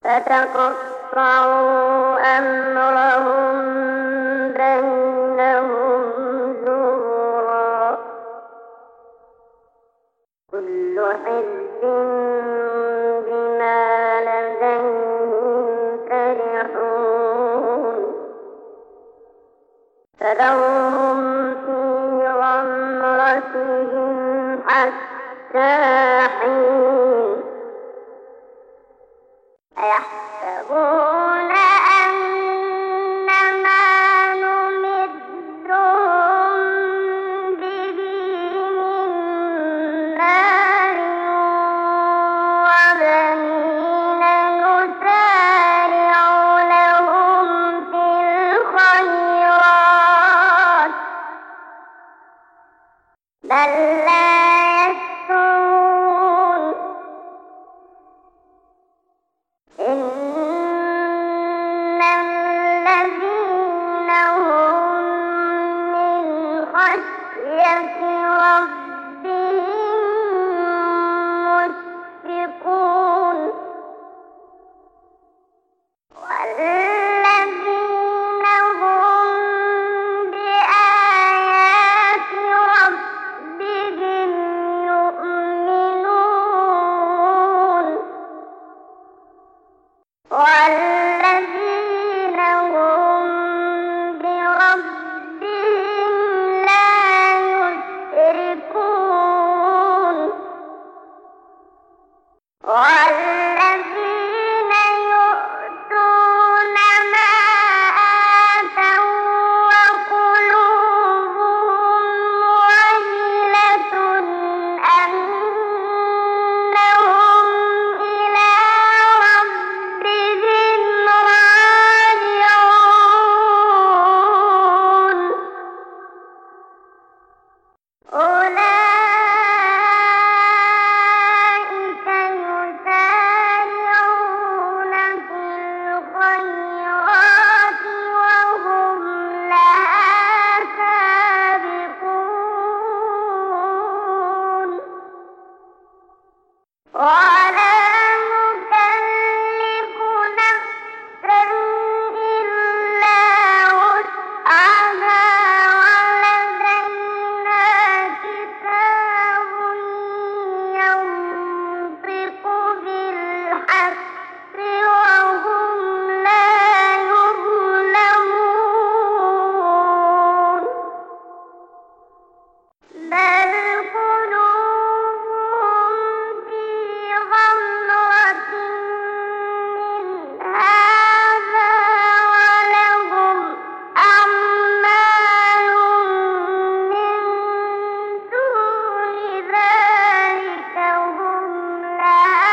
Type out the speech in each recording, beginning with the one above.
فتقطعوا أمرهم بينهم زبرا كل حزب بما لديهم فرحون فذرهم في غمرتهم حتى حين أيحسبون أنما نمدهم به من مال وبنين نسارع لهم في الخيرات بل لا يشعرون إن الذين هم من خشية ربهم مشفقون والذين هم بآيات ربهم يؤمنون والذين هم بربهم لا يشركون والذين يؤتون ما آتوا وقلوبهم وجلة أنهم إلى ربهم راجعون أولئك يسارعون في الخيرات وهم لها سابقون ولا نكلف نفسا إلا وسعها ولدينا كتاب ينطق بالحق وهم لا يظلمون بل قلوبهم في غمرة من هذا ولهم أعمال من دون ذلك هم لها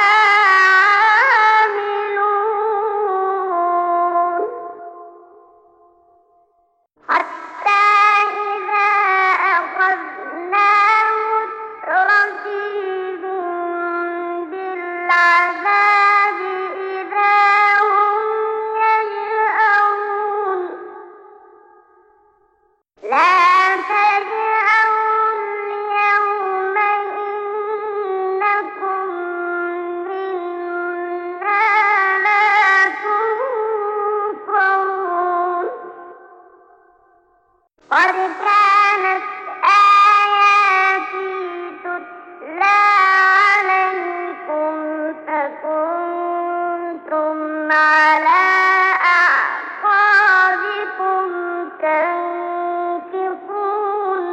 عاملون حتى إذا أخذنا مترفيهم بالعذاب إذا هم يجأرون لا تجأروا اليوم إنكم منا لا تنصرون قد كانت آياتي تتلى عليكم فكنتم على أعقابكم تنكصون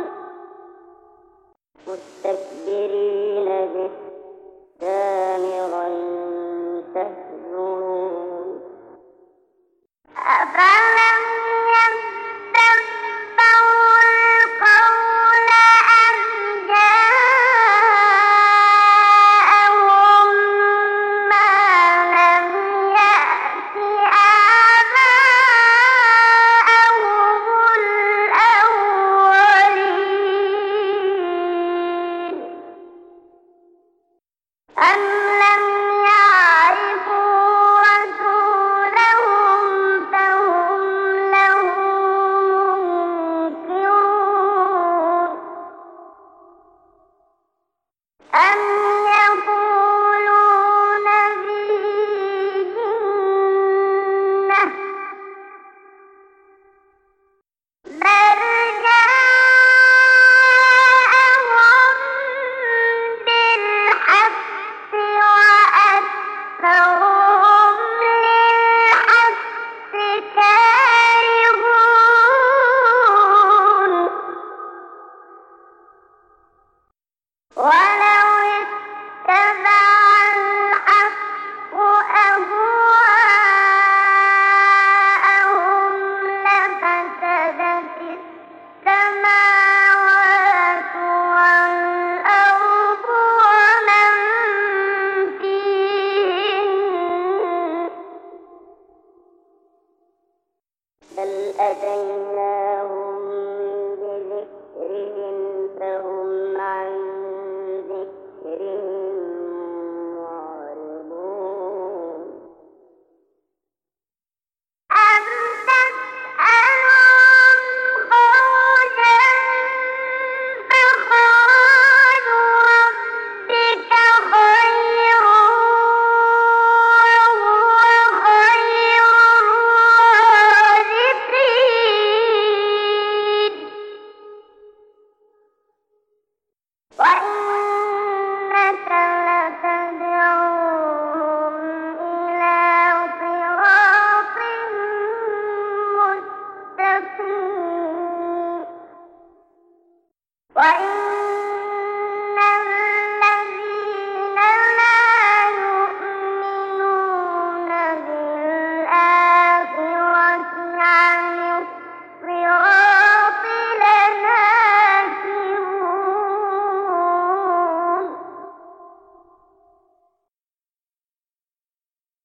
مستكبرين به سامرا تهجرون أفلم يدبروا القول أم جاءهم ما لم يأت أتيناهم بذكرهم فهم عن ذكرهم معرضون أم تسألهم خرجا فخراج ربك خير وهو خير الرازقين وإنك لتدعوهم إلى صراط مستقيم